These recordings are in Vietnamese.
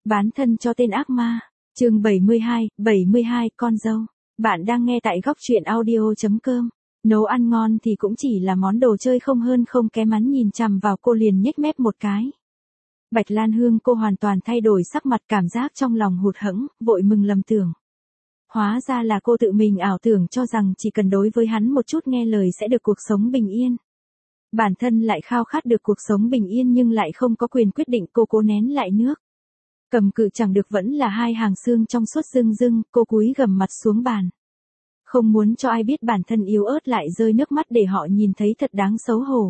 Bán thân cho tên ác ma. Chương 72, con dâu. Bạn đang nghe tại góc truyện audio.com. Nấu ăn ngon thì cũng chỉ là món đồ chơi không hơn không kém. Hắn nhìn chằm vào cô liền nhếch mép một cái. Bạch Lan Hương cô hoàn toàn thay đổi sắc mặt, cảm giác trong lòng hụt hẫng, vội mừng lầm tưởng. Hóa ra là cô tự mình ảo tưởng cho rằng chỉ cần đối với hắn một chút nghe lời sẽ được cuộc sống bình yên. Bản thân lại khao khát được cuộc sống bình yên nhưng lại không có quyền quyết định, cô cố nén lại nước. Cầm cự chẳng được vẫn là hai hàng xương trong suốt rưng rưng, cô cúi gằm mặt xuống bàn. Không muốn cho ai biết bản thân yếu ớt lại rơi nước mắt để họ nhìn thấy thật đáng xấu hổ.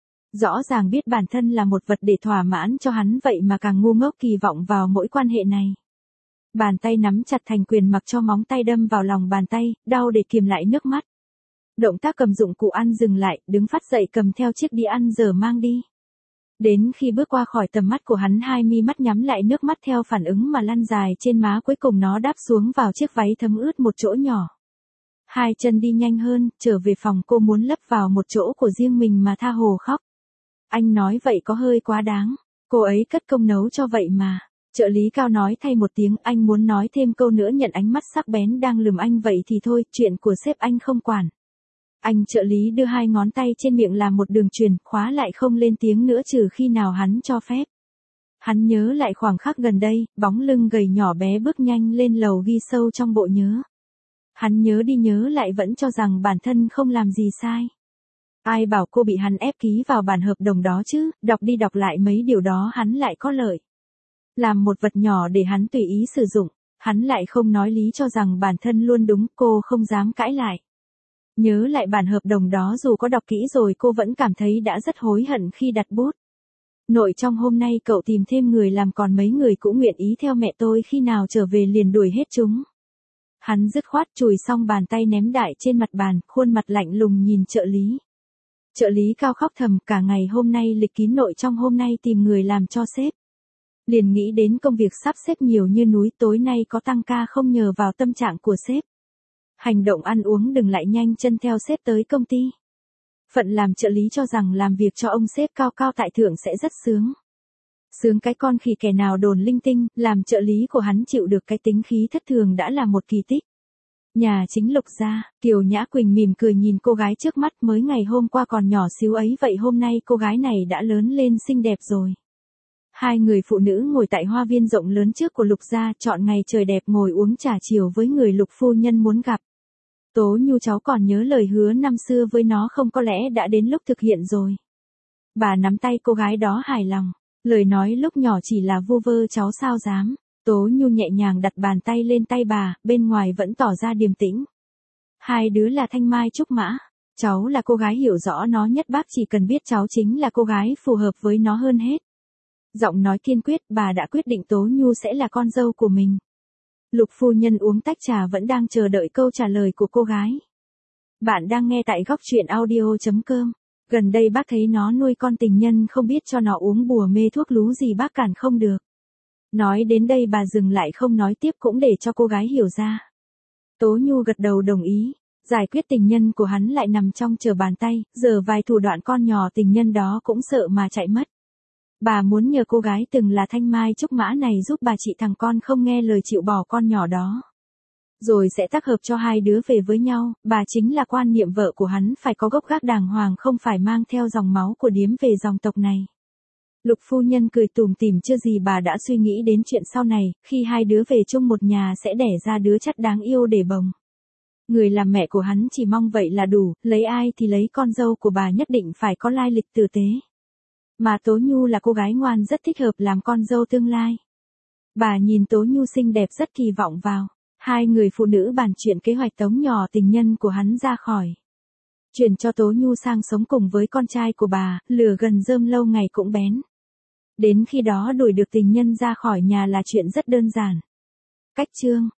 Rõ ràng biết bản thân là một vật để thỏa mãn cho hắn vậy mà càng ngu ngốc kỳ vọng vào mỗi quan hệ này. Bàn tay nắm chặt thành quyền mặc cho móng tay đâm vào lòng bàn tay, đau để kiềm lại nước mắt. Động tác cầm dụng cụ ăn dừng lại, đứng phát dậy cầm theo chiếc đĩa ăn dở mang đi. Đến khi bước qua khỏi tầm mắt của hắn, hai mi mắt nhắm lại, nước mắt theo phản ứng mà lăn dài trên má, cuối cùng nó đáp xuống vào chiếc váy thấm ướt một chỗ nhỏ. Hai chân đi nhanh hơn, trở về phòng, cô muốn lấp vào một chỗ của riêng mình mà tha hồ khóc. Anh nói vậy có hơi quá đáng, cô ấy cất công nấu cho vậy mà. Trợ lý Cao nói thay một tiếng, anh muốn nói thêm câu nữa nhận ánh mắt sắc bén đang lườm anh, vậy thì thôi, chuyện của sếp anh không quản. Anh trợ lý đưa hai ngón tay trên miệng làm một đường truyền, khóa lại không lên tiếng nữa trừ khi nào hắn cho phép. Hắn nhớ lại khoảng khắc gần đây, bóng lưng gầy nhỏ bé bước nhanh lên lầu ghi sâu trong bộ nhớ. Hắn nhớ đi nhớ lại vẫn cho rằng bản thân không làm gì sai. Ai bảo cô bị hắn ép ký vào bản hợp đồng đó chứ, đọc đi đọc lại mấy điều đó hắn lại có lợi. Làm một vật nhỏ để hắn tùy ý sử dụng, hắn lại không nói lý cho rằng bản thân luôn đúng, cô không dám cãi lại. Nhớ lại bản hợp đồng đó, dù có đọc kỹ rồi cô vẫn cảm thấy đã rất hối hận khi đặt bút. Nội trong hôm nay cậu tìm thêm người làm, còn mấy người cũng nguyện ý theo mẹ tôi, khi nào trở về liền đuổi hết chúng. Hắn dứt khoát chùi xong bàn tay ném đại trên mặt bàn, khuôn mặt lạnh lùng nhìn trợ lý. Trợ lý Cao khóc thầm, cả ngày hôm nay lịch kín, nội trong hôm nay tìm người làm cho sếp. Liền nghĩ đến công việc sắp xếp nhiều như núi, tối nay có tăng ca không nhờ vào tâm trạng của sếp. Hành động ăn uống đừng lại nhanh chân theo sếp tới công ty. Phận làm trợ lý cho rằng làm việc cho ông sếp cao cao tại thượng sẽ rất sướng. Sướng cái con khỉ, kẻ nào đồn linh tinh, làm trợ lý của hắn chịu được cái tính khí thất thường đã là một kỳ tích. Nhà chính Lục gia, Kiều Nhã Quỳnh mỉm cười nhìn cô gái trước mắt, mới ngày hôm qua còn nhỏ xíu ấy vậy hôm nay cô gái này đã lớn lên xinh đẹp rồi. Hai người phụ nữ ngồi tại hoa viên rộng lớn trước của Lục gia, chọn ngày trời đẹp ngồi uống trà chiều với người Lục phu nhân muốn gặp. Tố Nhu cháu còn nhớ lời hứa năm xưa với nó không, có lẽ đã đến lúc thực hiện rồi. Bà nắm tay cô gái đó hài lòng, lời nói lúc nhỏ chỉ là vu vơ cháu sao dám. Tố Nhu nhẹ nhàng đặt bàn tay lên tay bà, bên ngoài vẫn tỏ ra điềm tĩnh. Hai đứa là Thanh Mai Trúc Mã, cháu là cô gái hiểu rõ nó nhất, bác chỉ cần biết cháu chính là cô gái phù hợp với nó hơn hết. Giọng nói kiên quyết, bà đã quyết định Tố Nhu sẽ là con dâu của mình. Lục phu nhân uống tách trà vẫn đang chờ đợi câu trả lời của cô gái. Bạn đang nghe tại góc truyện audio.com. Gần đây bác thấy nó nuôi con tình nhân, không biết cho nó uống bùa mê thuốc lú gì bác cản không được. Nói đến đây bà dừng lại không nói tiếp, cũng để cho cô gái hiểu ra. Tố Nhu gật đầu đồng ý. Giải quyết tình nhân của hắn lại nằm trong trở bàn tay, giờ vài thủ đoạn con nhỏ tình nhân đó cũng sợ mà chạy mất. Bà muốn nhờ cô gái từng là Thanh Mai Trúc Mã này giúp bà trị thằng con không nghe lời chịu bỏ con nhỏ đó. Rồi sẽ tác hợp cho hai đứa về với nhau, bà chính là quan niệm vợ của hắn phải có gốc gác đàng hoàng, không phải mang theo dòng máu của điếm về dòng tộc này. Lục phu nhân cười tủm tỉm, chưa gì bà đã suy nghĩ đến chuyện sau này, khi hai đứa về chung một nhà sẽ đẻ ra đứa chất đáng yêu để bồng. Người làm mẹ của hắn chỉ mong vậy là đủ, lấy ai thì lấy, con dâu của bà nhất định phải có lai lịch tử tế. Mà Tố Nhu là cô gái ngoan rất thích hợp làm con dâu tương lai. Bà nhìn Tố Nhu xinh đẹp rất kỳ vọng vào. Hai người phụ nữ bàn chuyện kế hoạch tống nhỏ tình nhân của hắn ra khỏi. Chuyển cho Tố Nhu sang sống cùng với con trai của bà, lửa gần rơm lâu ngày cũng bén. Đến khi đó đuổi được tình nhân ra khỏi nhà là chuyện rất đơn giản. Cách chương